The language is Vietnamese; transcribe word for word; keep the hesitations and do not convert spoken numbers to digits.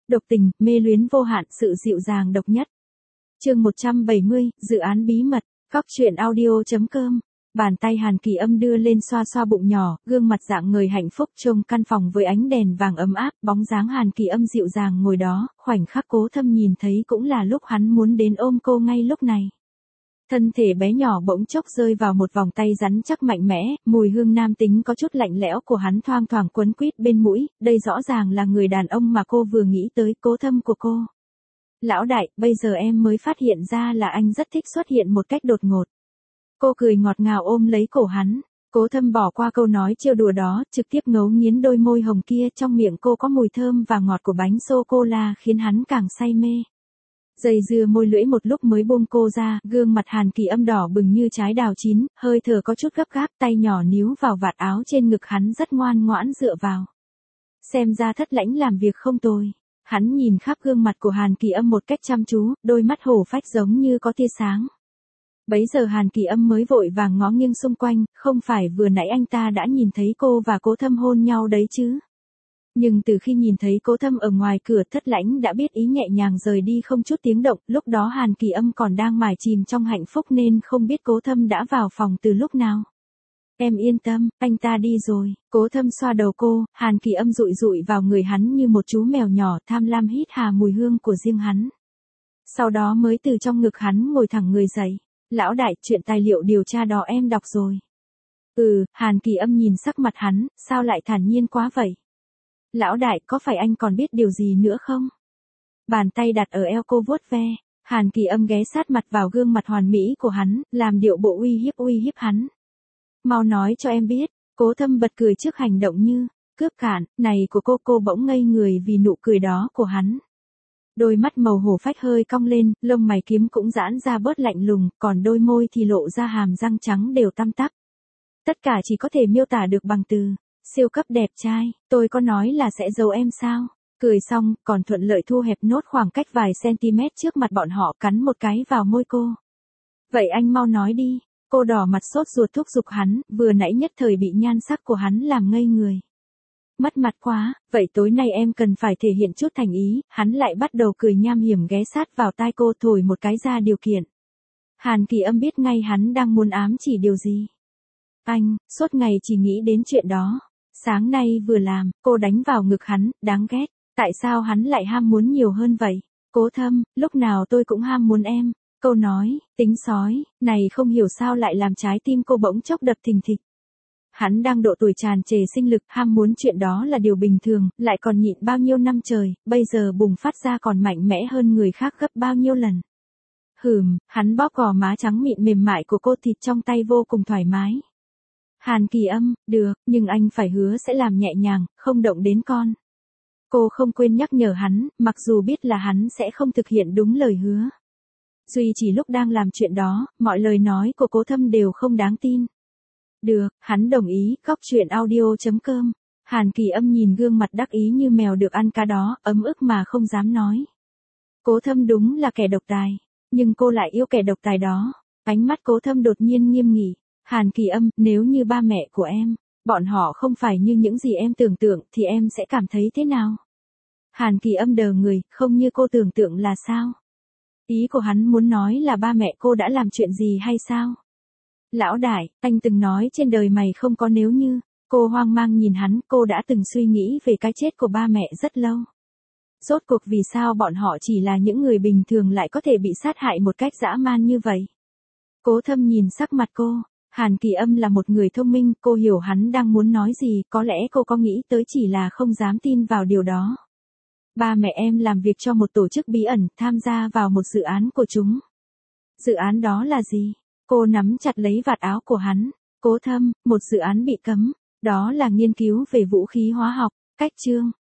độc tình, mê luyến vô hạn, sự dịu dàng độc nhất. Chương một trăm bảy mươi, dự án bí mật, góc truyện audio chấm com. Bàn tay Hàn Kỳ Âm đưa lên xoa xoa bụng nhỏ, gương mặt dạng người hạnh phúc trông căn phòng với ánh đèn vàng ấm áp, bóng dáng Hàn Kỳ Âm dịu dàng ngồi đó, khoảnh khắc Cố Thâm nhìn thấy cũng là lúc hắn muốn đến ôm cô ngay lúc này. Thân thể bé nhỏ bỗng chốc rơi vào một vòng tay rắn chắc mạnh mẽ, mùi hương nam tính có chút lạnh lẽo của hắn thoang thoảng quấn quýt bên mũi, đây rõ ràng là người đàn ông mà cô vừa nghĩ tới, Cố Thâm của cô. Lão đại, bây giờ em mới phát hiện ra là anh rất thích xuất hiện một cách đột ngột. Cô cười ngọt ngào ôm lấy cổ hắn, Cố Thâm bỏ qua câu nói trêu đùa đó, trực tiếp ngấu nghiến đôi môi hồng kia, trong miệng cô có mùi thơm và ngọt của bánh sô-cô-la khiến hắn càng say mê. Dây dưa môi lưỡi một lúc mới buông cô ra, gương mặt Hàn Kỳ Âm đỏ bừng như trái đào chín, hơi thở có chút gấp gáp, tay nhỏ níu vào vạt áo trên ngực hắn rất ngoan ngoãn dựa vào. Xem ra Thất Lãnh làm việc không tồi. Hắn nhìn khắp gương mặt của Hàn Kỳ Âm một cách chăm chú, đôi mắt hổ phách giống như có tia sáng. Bấy giờ Hàn Kỳ Âm mới vội vàng ngó nghiêng xung quanh, không phải vừa nãy anh ta đã nhìn thấy cô và Cố Thâm hôn nhau đấy chứ. Nhưng từ khi nhìn thấy Cố Thâm ở ngoài cửa, Thất Lãnh đã biết ý, nhẹ nhàng rời đi không chút tiếng động, lúc đó Hàn Kỳ Âm còn đang mải chìm trong hạnh phúc nên không biết Cố Thâm đã vào phòng từ lúc nào. Em yên tâm, anh ta đi rồi. Cố Thâm xoa đầu cô, Hàn Kỳ Âm dụi dụi vào người hắn như một chú mèo nhỏ, tham lam hít hà mùi hương của riêng hắn. Sau đó mới từ trong ngực hắn ngồi thẳng người dậy. Lão đại, chuyện tài liệu điều tra đó em đọc rồi. Ừ, Hàn Kỳ Âm nhìn sắc mặt hắn, sao lại thản nhiên quá vậy? Lão đại, có phải anh còn biết điều gì nữa không? Bàn tay đặt ở eo cô vuốt ve, Hàn Kỳ Âm ghé sát mặt vào gương mặt hoàn mỹ của hắn, làm điệu bộ uy hiếp uy hiếp hắn. Mau nói cho em biết. Cố Thâm bật cười trước hành động như cướp cạn này của cô. Cô bỗng ngây người vì nụ cười đó của hắn. Đôi mắt màu hổ phách hơi cong lên, lông mày kiếm cũng giãn ra bớt lạnh lùng, còn đôi môi thì lộ ra hàm răng trắng đều tăm tắp. Tất cả chỉ có thể miêu tả được bằng từ siêu cấp đẹp trai. Tôi có nói là sẽ giấu em sao? Cười xong, còn thuận lợi thu hẹp nốt khoảng cách vài cm trước mặt bọn họ, cắn một cái vào môi cô. Vậy anh mau nói đi. Cô đỏ mặt sốt ruột thúc giục hắn, vừa nãy nhất thời bị nhan sắc của hắn làm ngây người. Mất mặt quá, vậy tối nay em cần phải thể hiện chút thành ý. Hắn lại bắt đầu cười nham hiểm ghé sát vào tai cô, thổi một cái ra điều kiện. Hàn Kỳ Âm biết ngay hắn đang muốn ám chỉ điều gì. Anh, suốt ngày chỉ nghĩ đến chuyện đó. Sáng nay vừa làm, cô đánh vào ngực hắn, đáng ghét. Tại sao hắn lại ham muốn nhiều hơn vậy? Cố Thâm, lúc nào tôi cũng ham muốn em. Câu nói, tính sói, này không hiểu sao lại làm trái tim cô bỗng chốc đập thình thịch. Hắn đang độ tuổi tràn trề sinh lực, ham muốn chuyện đó là điều bình thường, lại còn nhịn bao nhiêu năm trời, bây giờ bùng phát ra còn mạnh mẽ hơn người khác gấp bao nhiêu lần. Hừm, hắn bóp gò má trắng mịn mềm mại của cô, thịt trong tay vô cùng thoải mái. Hàn Kỳ Âm, được, nhưng anh phải hứa sẽ làm nhẹ nhàng, không động đến con. Cô không quên nhắc nhở hắn, mặc dù biết là hắn sẽ không thực hiện đúng lời hứa. Duy chỉ lúc đang làm chuyện đó, mọi lời nói của Cố Thâm đều không đáng tin. Được, hắn đồng ý, góc truyện audio chấm com. Hàn Kỳ Âm nhìn gương mặt đắc ý như mèo được ăn cá đó, ấm ức mà không dám nói. Cố Thâm đúng là kẻ độc tài, nhưng cô lại yêu kẻ độc tài đó. Ánh mắt Cố Thâm đột nhiên nghiêm nghị. Hàn Kỳ Âm, nếu như ba mẹ của em, bọn họ không phải như những gì em tưởng tượng, thì em sẽ cảm thấy thế nào? Hàn Kỳ Âm đờ người, không như cô tưởng tượng là sao? Ý của hắn muốn nói là ba mẹ cô đã làm chuyện gì hay sao? Lão đại, anh từng nói trên đời mày không có nếu như. Cô hoang mang nhìn hắn, cô đã từng suy nghĩ về cái chết của ba mẹ rất lâu. Rốt cuộc vì sao bọn họ chỉ là những người bình thường lại có thể bị sát hại một cách dã man như vậy? Cố Thâm nhìn sắc mặt cô. Hàn Kỳ Âm là một người thông minh, cô hiểu hắn đang muốn nói gì, có lẽ cô có nghĩ tới chỉ là không dám tin vào điều đó. Ba mẹ em làm việc cho một tổ chức bí ẩn, tham gia vào một dự án của chúng. Dự án đó là gì? Cô nắm chặt lấy vạt áo của hắn. Cố Thâm, một dự án bị cấm. Đó là nghiên cứu về vũ khí hóa học. Cách chương.